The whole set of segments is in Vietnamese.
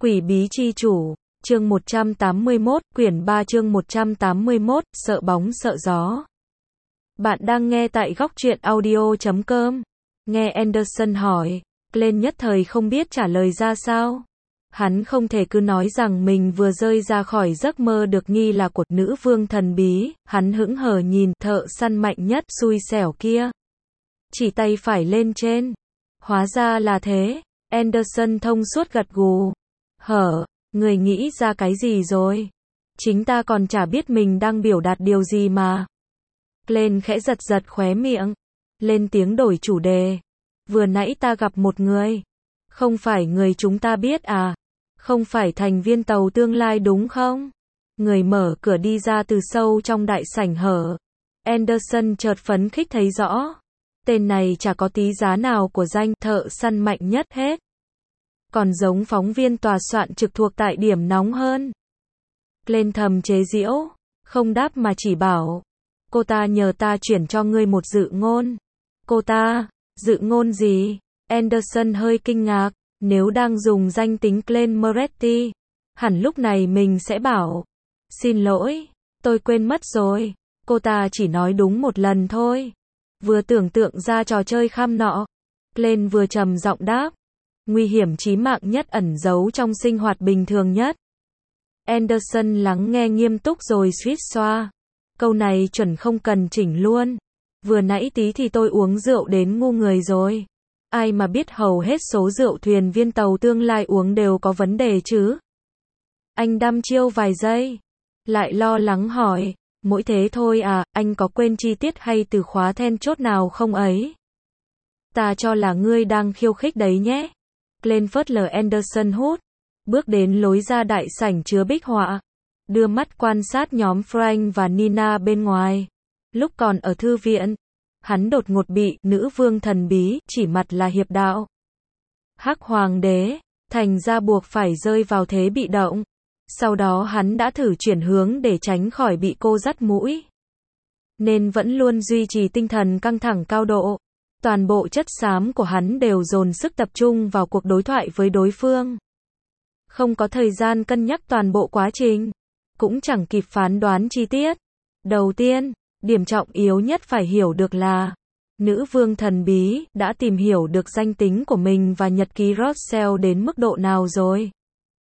Quỷ bí chi chủ, chương 181, quyển 3 chương 181, sợ bóng sợ gió. Bạn đang nghe tại góc truyện audio.com. Nghe Anderson hỏi, Glenn nhất thời không biết trả lời ra sao. Hắn không thể cứ nói rằng mình vừa rơi ra khỏi giấc mơ được nghi là của nữ vương thần bí. Hắn hững hờ nhìn thợ săn mạnh nhất xui xẻo kia. Chỉ tay phải lên trên. Hóa ra là thế. Anderson thông suốt gật gù. Người nghĩ ra cái gì rồi? Chính ta còn chả biết mình đang biểu đạt điều gì mà. Glenn khẽ giật giật khóe miệng. Lên tiếng đổi chủ đề. Vừa nãy ta gặp một người. Không phải người chúng ta biết à? Không phải thành viên tàu tương lai đúng không? Người mở cửa đi ra từ sâu trong đại sảnh hở. Anderson chợt phấn khích thấy rõ. Tên này chả có tí giá nào của danh thợ săn mạnh nhất hết. Còn giống phóng viên tòa soạn trực thuộc tại điểm nóng hơn. Lên thầm chế giễu, không đáp mà chỉ bảo. Cô ta nhờ ta chuyển cho ngươi một dự ngôn. Cô ta, dự ngôn gì? Anderson hơi kinh ngạc, nếu đang dùng danh tính Glenn Moretti, hẳn lúc này mình sẽ bảo. Xin lỗi, tôi quên mất rồi. Cô ta chỉ nói đúng một lần thôi. Vừa tưởng tượng ra trò chơi kham nọ. Glenn vừa trầm giọng đáp. Nguy hiểm chí mạng nhất ẩn giấu trong sinh hoạt bình thường nhất. Anderson lắng nghe nghiêm túc rồi suýt xoa. Câu này chuẩn không cần chỉnh luôn. Vừa nãy tí thì tôi uống rượu đến ngu người rồi. Ai mà biết hầu hết số rượu thuyền viên tàu tương lai uống đều có vấn đề chứ. Anh đăm chiêu vài giây. Lại lo lắng hỏi. Mỗi thế thôi à, anh có quên chi tiết hay từ khóa then chốt nào không ấy? Ta cho là ngươi đang khiêu khích đấy nhé. Glenn phớt lờ Anderson hút. Bước đến lối ra đại sảnh chứa bích họa. Đưa mắt quan sát nhóm Frank và Nina bên ngoài. Lúc còn ở thư viện, hắn đột ngột bị nữ vương thần bí chỉ mặt là hiệp đạo. Hắc hoàng đế, thành ra buộc phải rơi vào thế bị động. Sau đó hắn đã thử chuyển hướng để tránh khỏi bị cô dắt mũi. Nên vẫn luôn duy trì tinh thần căng thẳng cao độ. Toàn bộ chất xám của hắn đều dồn sức tập trung vào cuộc đối thoại với đối phương. Không có thời gian cân nhắc toàn bộ quá trình. Cũng chẳng kịp phán đoán chi tiết. Đầu tiên, điểm trọng yếu nhất phải hiểu được là nữ vương thần bí đã tìm hiểu được danh tính của mình và nhật ký Rothschild đến mức độ nào rồi.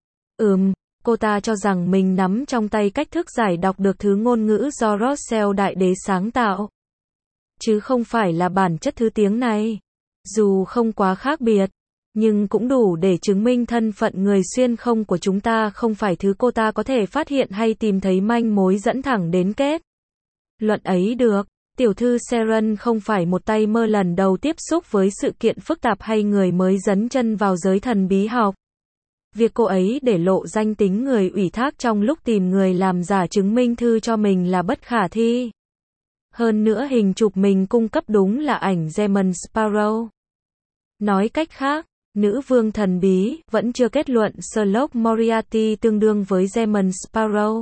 Cô ta cho rằng mình nắm trong tay cách thức giải đọc được thứ ngôn ngữ do Rothschild đại đế sáng tạo. Chứ không phải là bản chất thứ tiếng này. Dù không quá khác biệt, nhưng cũng đủ để chứng minh thân phận người xuyên không của chúng ta không phải thứ cô ta có thể phát hiện hay tìm thấy manh mối dẫn thẳng đến kết luận ấy được. Tiểu thư Seren không phải một tay mơ lần đầu tiếp xúc với sự kiện phức tạp hay người mới dấn chân vào giới thần bí học. Việc cô ấy để lộ danh tính người ủy thác trong lúc tìm người làm giả chứng minh thư cho mình là bất khả thi. Hơn nữa hình chụp mình cung cấp đúng là ảnh Demon Sparrow. Nói cách khác, nữ vương thần bí vẫn chưa kết luận Sherlock Moriarty tương đương với Demon Sparrow.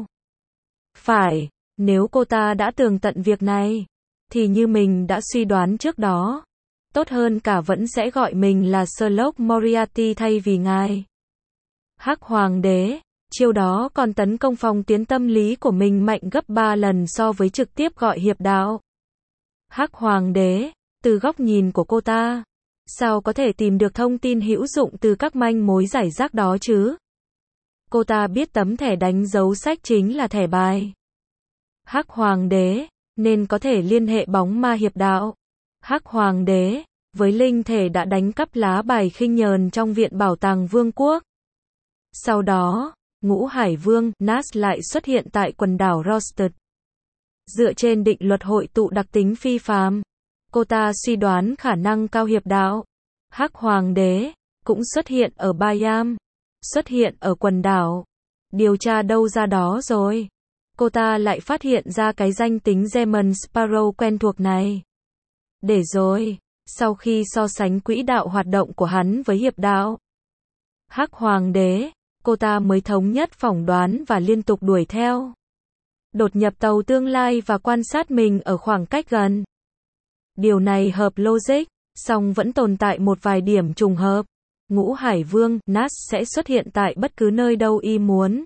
Phải, nếu cô ta đã tường tận việc này, thì như mình đã suy đoán trước đó, tốt hơn cả vẫn sẽ gọi mình là Sherlock Moriarty thay vì ngài. Hắc hoàng đế, chiêu đó còn tấn công phòng tuyến tâm lý của mình mạnh gấp 3 lần so với trực tiếp gọi hiệp đạo. Hắc hoàng đế, từ góc nhìn của cô ta, sao có thể tìm được thông tin hữu dụng từ các manh mối rải rác đó chứ? Cô ta biết tấm thẻ đánh dấu sách chính là thẻ bài Hắc hoàng đế, nên có thể liên hệ bóng ma hiệp đạo Hắc hoàng đế với linh thể đã đánh cắp lá bài khinh nhờn trong viện bảo tàng vương quốc. Sau đó, Ngũ Hải Vương Nas lại xuất hiện tại quần đảo Rosted. Dựa trên định luật hội tụ đặc tính phi phàm, cô ta suy đoán khả năng cao hiệp đạo Hắc hoàng đế cũng xuất hiện ở Bayam, xuất hiện ở quần đảo. Điều tra đâu ra đó rồi. Cô ta lại phát hiện ra cái danh tính Demon Sparrow quen thuộc này. Để rồi, sau khi so sánh quỹ đạo hoạt động của hắn với hiệp đạo Hắc hoàng đế, cô ta mới thống nhất phỏng đoán và liên tục đuổi theo. Đột nhập tàu tương lai và quan sát mình ở khoảng cách gần. Điều này hợp logic, song vẫn tồn tại một vài điểm trùng hợp. Ngũ Hải Vương, Nas sẽ xuất hiện tại bất cứ nơi đâu y muốn.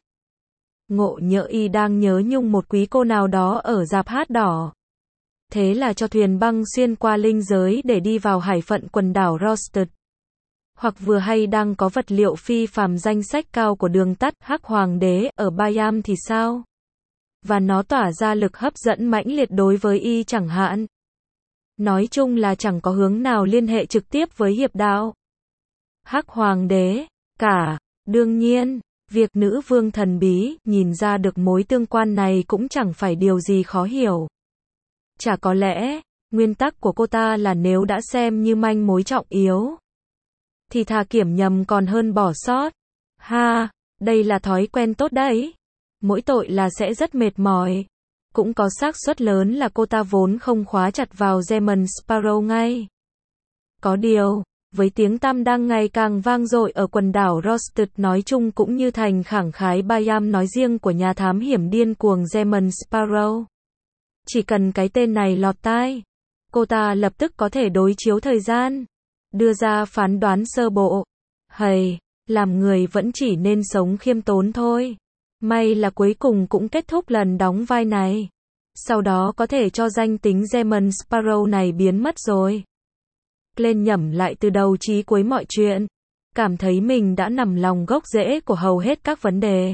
Ngộ nhỡ y đang nhớ nhung một quý cô nào đó ở rạp hát đỏ. Thế là cho thuyền băng xuyên qua linh giới để đi vào hải phận quần đảo Rosted. Hoặc vừa hay đang có vật liệu phi phàm danh sách cao của đường tắt Hắc Hoàng đế ở Bayam thì sao? Và nó tỏa ra lực hấp dẫn mãnh liệt đối với y chẳng hạn. Nói chung là chẳng có hướng nào liên hệ trực tiếp với hiệp đạo Hắc Hoàng đế cả. Đương nhiên, việc nữ vương thần bí nhìn ra được mối tương quan này cũng chẳng phải điều gì khó hiểu. Chả có lẽ, nguyên tắc của cô ta là nếu đã xem như manh mối trọng yếu, thì thà kiểm nhầm còn hơn bỏ sót. Ha, đây là thói quen tốt đấy. Mỗi tội là sẽ rất mệt mỏi. Cũng có xác suất lớn là cô ta vốn không khóa chặt vào German Sparrow ngay. Có điều, với tiếng tăm đang ngày càng vang dội ở quần đảo Rosted nói chung cũng như thành khẳng khái Bayam nói riêng của nhà thám hiểm điên cuồng German Sparrow, chỉ cần cái tên này lọt tai, cô ta lập tức có thể đối chiếu thời gian, đưa ra phán đoán sơ bộ. Hầy, làm người vẫn chỉ nên sống khiêm tốn thôi. May là cuối cùng cũng kết thúc lần đóng vai này. Sau đó có thể cho danh tính German Sparrow này biến mất rồi. Glenn nhẩm lại từ đầu chí cuối mọi chuyện. Cảm thấy mình đã nằm lòng gốc rễ của hầu hết các vấn đề.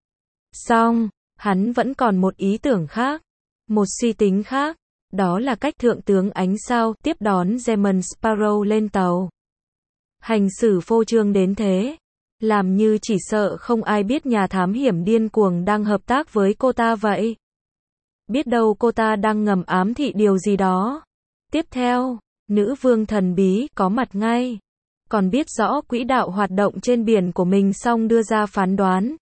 Xong, hắn vẫn còn một ý tưởng khác. Một suy tính khác. Đó là cách thượng tướng Ánh Sao tiếp đón German Sparrow lên tàu. Hành xử phô trương đến thế. Làm như chỉ sợ không ai biết nhà thám hiểm điên cuồng đang hợp tác với cô ta vậy. Biết đâu cô ta đang ngầm ám thị điều gì đó. Tiếp theo, nữ vương thần bí có mặt ngay. Còn biết rõ quỹ đạo hoạt động trên biển của mình xong đưa ra phán đoán.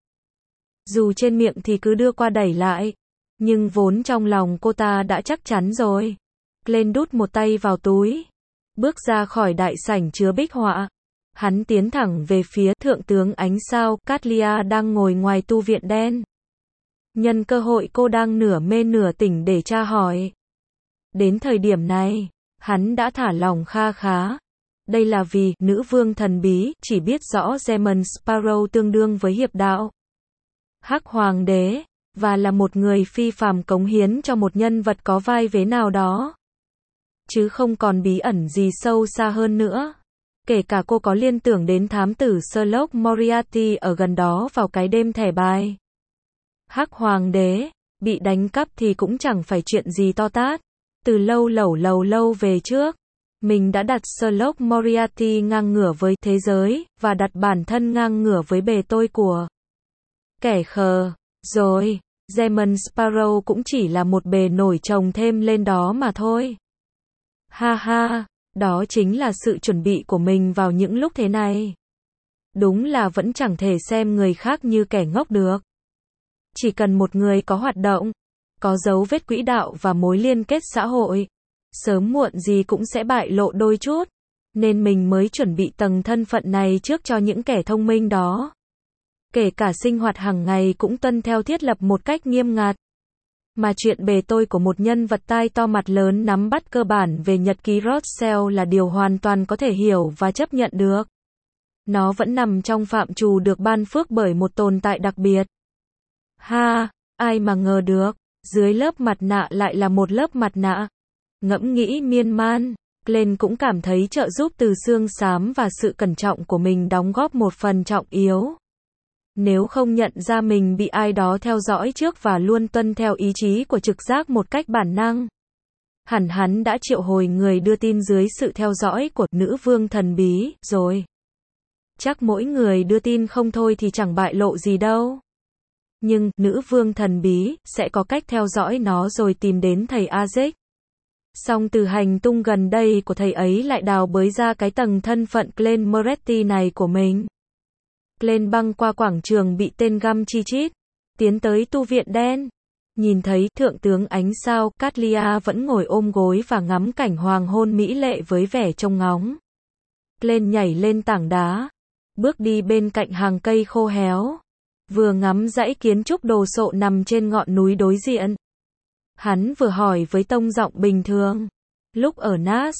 Dù trên miệng thì cứ đưa qua đẩy lại. Nhưng vốn trong lòng cô ta đã chắc chắn rồi. Glenn đút một tay vào túi. Bước ra khỏi đại sảnh chứa bích họa. Hắn tiến thẳng về phía thượng tướng Ánh Sao, Catlia đang ngồi ngoài tu viện đen. Nhân cơ hội cô đang nửa mê nửa tỉnh để tra hỏi. Đến thời điểm này, hắn đã thả lỏng kha khá. Đây là vì, nữ vương thần bí, chỉ biết rõ German Sparrow tương đương với hiệp đạo Hắc Hoàng đế, và là một người phi phàm cống hiến cho một nhân vật có vai vế nào đó. Chứ không còn bí ẩn gì sâu xa hơn nữa. Kể cả cô có liên tưởng đến thám tử Sherlock Moriarty ở gần đó vào cái đêm thẻ bài Hắc Hoàng đế bị đánh cắp thì cũng chẳng phải chuyện gì to tát. Từ lâu về trước, mình đã đặt Sherlock Moriarty ngang ngửa với thế giới, và đặt bản thân ngang ngửa với bề tôi của kẻ khờ. Rồi, German Sparrow cũng chỉ là một bề nổi chồng thêm lên đó mà thôi. Ha ha. Đó chính là sự chuẩn bị của mình vào những lúc thế này. Đúng là vẫn chẳng thể xem người khác như kẻ ngốc được. Chỉ cần một người có hoạt động, có dấu vết quỹ đạo và mối liên kết xã hội, sớm muộn gì cũng sẽ bại lộ đôi chút. Nên mình mới chuẩn bị tầng thân phận này trước cho những kẻ thông minh đó. Kể cả sinh hoạt hàng ngày cũng tuân theo thiết lập một cách nghiêm ngặt. Mà chuyện bề tôi của một nhân vật tai to mặt lớn nắm bắt cơ bản về nhật ký Rothschild là điều hoàn toàn có thể hiểu và chấp nhận được. Nó vẫn nằm trong phạm trù được ban phước bởi một tồn tại đặc biệt. Ha, ai mà ngờ được, dưới lớp mặt nạ lại là một lớp mặt nạ. Ngẫm nghĩ miên man, Glenn cũng cảm thấy trợ giúp từ xương xám và sự cẩn trọng của mình đóng góp một phần trọng yếu. Nếu không nhận ra mình bị ai đó theo dõi trước và luôn tuân theo ý chí của trực giác một cách bản năng, hẳn hắn đã triệu hồi người đưa tin dưới sự theo dõi của nữ vương thần bí rồi. Chắc mỗi người đưa tin không thôi thì chẳng bại lộ gì đâu. Nhưng, nữ vương thần bí sẽ có cách theo dõi nó rồi tìm đến thầy Isaac. Song từ hành tung gần đây của thầy ấy lại đào bới ra cái tầng thân phận Glenn Moretti này của mình. Glenn băng qua quảng trường bị tên găm chi chít, tiến tới tu viện đen. Nhìn thấy thượng tướng Ánh Sao, Catlia vẫn ngồi ôm gối và ngắm cảnh hoàng hôn mỹ lệ với vẻ trông ngóng. Glenn nhảy lên tảng đá, bước đi bên cạnh hàng cây khô héo, vừa ngắm dãy kiến trúc đồ sộ nằm trên ngọn núi đối diện. Hắn vừa hỏi với tông giọng bình thường. Lúc ở Nas,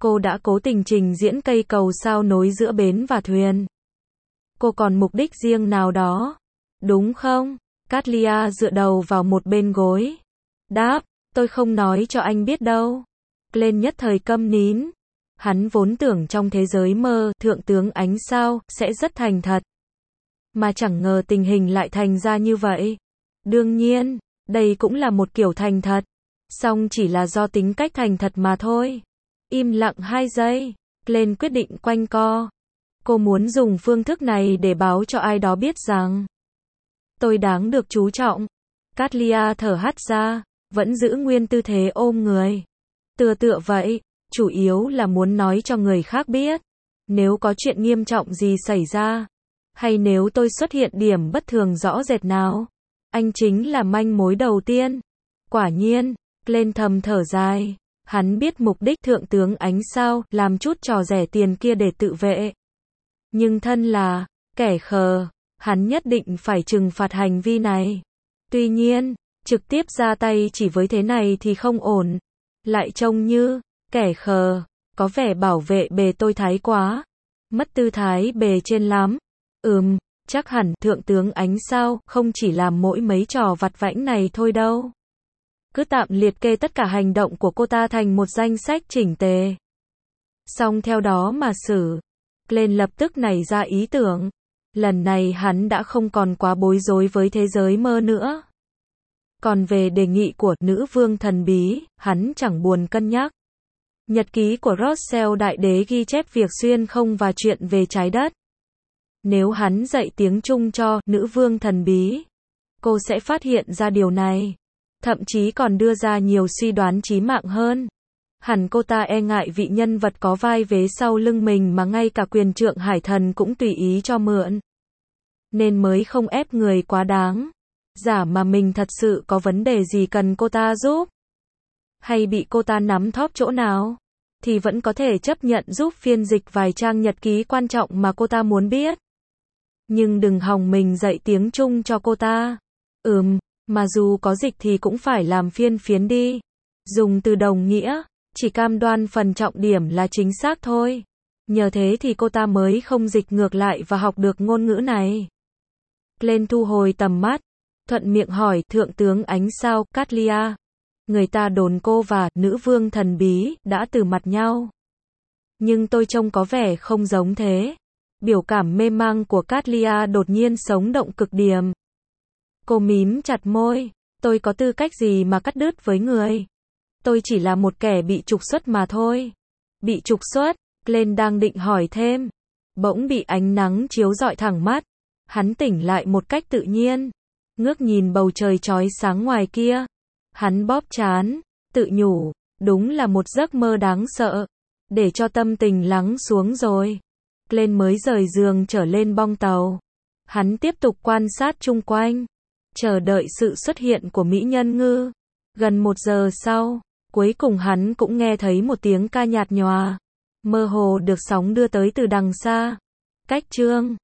Cô đã cố tình trình diễn cây cầu sao nối giữa bến và thuyền. Cô còn mục đích riêng nào đó, đúng không? Katlia dựa đầu vào một bên gối. Đáp, tôi không nói cho anh biết đâu. Glenn nhất thời câm nín. Hắn vốn tưởng trong thế giới mơ, thượng tướng ánh sao, sẽ rất thành thật. Mà chẳng ngờ tình hình lại thành ra như vậy. Đương nhiên, đây cũng là một kiểu thành thật. Song chỉ là do tính cách thành thật mà thôi. Im lặng 2 giây, Glenn quyết định quanh co. Cô muốn dùng phương thức này để báo cho ai đó biết rằng tôi đáng được chú trọng. Katlia thở hắt ra, vẫn giữ nguyên tư thế ôm người. Tựa vậy, chủ yếu là muốn nói cho người khác biết. Nếu có chuyện nghiêm trọng gì xảy ra, hay nếu tôi xuất hiện điểm bất thường rõ rệt nào, anh chính là manh mối đầu tiên. Quả nhiên, Glenn thầm thở dài. Hắn biết mục đích thượng tướng ánh sao, làm chút trò rẻ tiền kia để tự vệ. Nhưng thân là kẻ khờ, hắn nhất định phải trừng phạt hành vi này. Tuy nhiên, trực tiếp ra tay chỉ với thế này thì không ổn. Lại trông như kẻ khờ, có vẻ bảo vệ bề tôi thái quá. Mất tư thái bề trên lắm. Chắc hẳn thượng tướng ánh sao không chỉ làm mỗi mấy trò vặt vãnh này thôi đâu. Cứ tạm liệt kê tất cả hành động của cô ta thành một danh sách chỉnh tề. Xong theo đó mà xử. Glenn lập tức nảy ra ý tưởng. Lần này hắn đã không còn quá bối rối với thế giới mơ nữa. Còn về đề nghị của nữ vương thần bí, hắn chẳng buồn cân nhắc. Nhật ký của Rothschild đại đế ghi chép việc xuyên không và chuyện về trái đất. Nếu hắn dạy tiếng Trung cho nữ vương thần bí, cô sẽ phát hiện ra điều này. Thậm chí còn đưa ra nhiều suy đoán chí mạng hơn. Hẳn cô ta e ngại vị nhân vật có vai vế sau lưng mình mà ngay cả quyền trượng hải thần cũng tùy ý cho mượn. Nên mới không ép người quá đáng. Giả mà mình thật sự có vấn đề gì cần cô ta giúp, hay bị cô ta nắm thóp chỗ nào, thì vẫn có thể chấp nhận giúp phiên dịch vài trang nhật ký quan trọng mà cô ta muốn biết. Nhưng đừng hòng mình dạy tiếng Trung cho cô ta. Mà dù có dịch thì cũng phải làm phiên đi. Dùng từ đồng nghĩa, chỉ cam đoan phần trọng điểm là chính xác thôi. Nhờ thế thì cô ta mới không dịch ngược lại và học được ngôn ngữ này. Glenn thu hồi tầm mắt, thuận miệng hỏi thượng tướng ánh sao, Katlia. Người ta đồn cô và nữ vương thần bí đã từ mặt nhau. Nhưng tôi trông có vẻ không giống thế. Biểu cảm mê mang của Katlia đột nhiên sống động cực điểm. Cô mím chặt môi. Tôi có tư cách gì mà cắt đứt với người? Tôi chỉ là một kẻ bị trục xuất mà thôi. Bị trục xuất? Glenn đang định hỏi thêm. Bỗng bị ánh nắng chiếu rọi thẳng mắt. Hắn tỉnh lại một cách tự nhiên. Ngước nhìn bầu trời chói sáng ngoài kia. Hắn bóp trán, tự nhủ. Đúng là một giấc mơ đáng sợ. Để cho tâm tình lắng xuống rồi, Glenn mới rời giường trở lên bong tàu. Hắn tiếp tục quan sát chung quanh, chờ đợi sự xuất hiện của mỹ nhân ngư. Gần 1 giờ sau, cuối cùng hắn cũng nghe thấy một tiếng ca nhạt nhòa, mơ hồ được sóng đưa tới từ đằng xa. Cách chương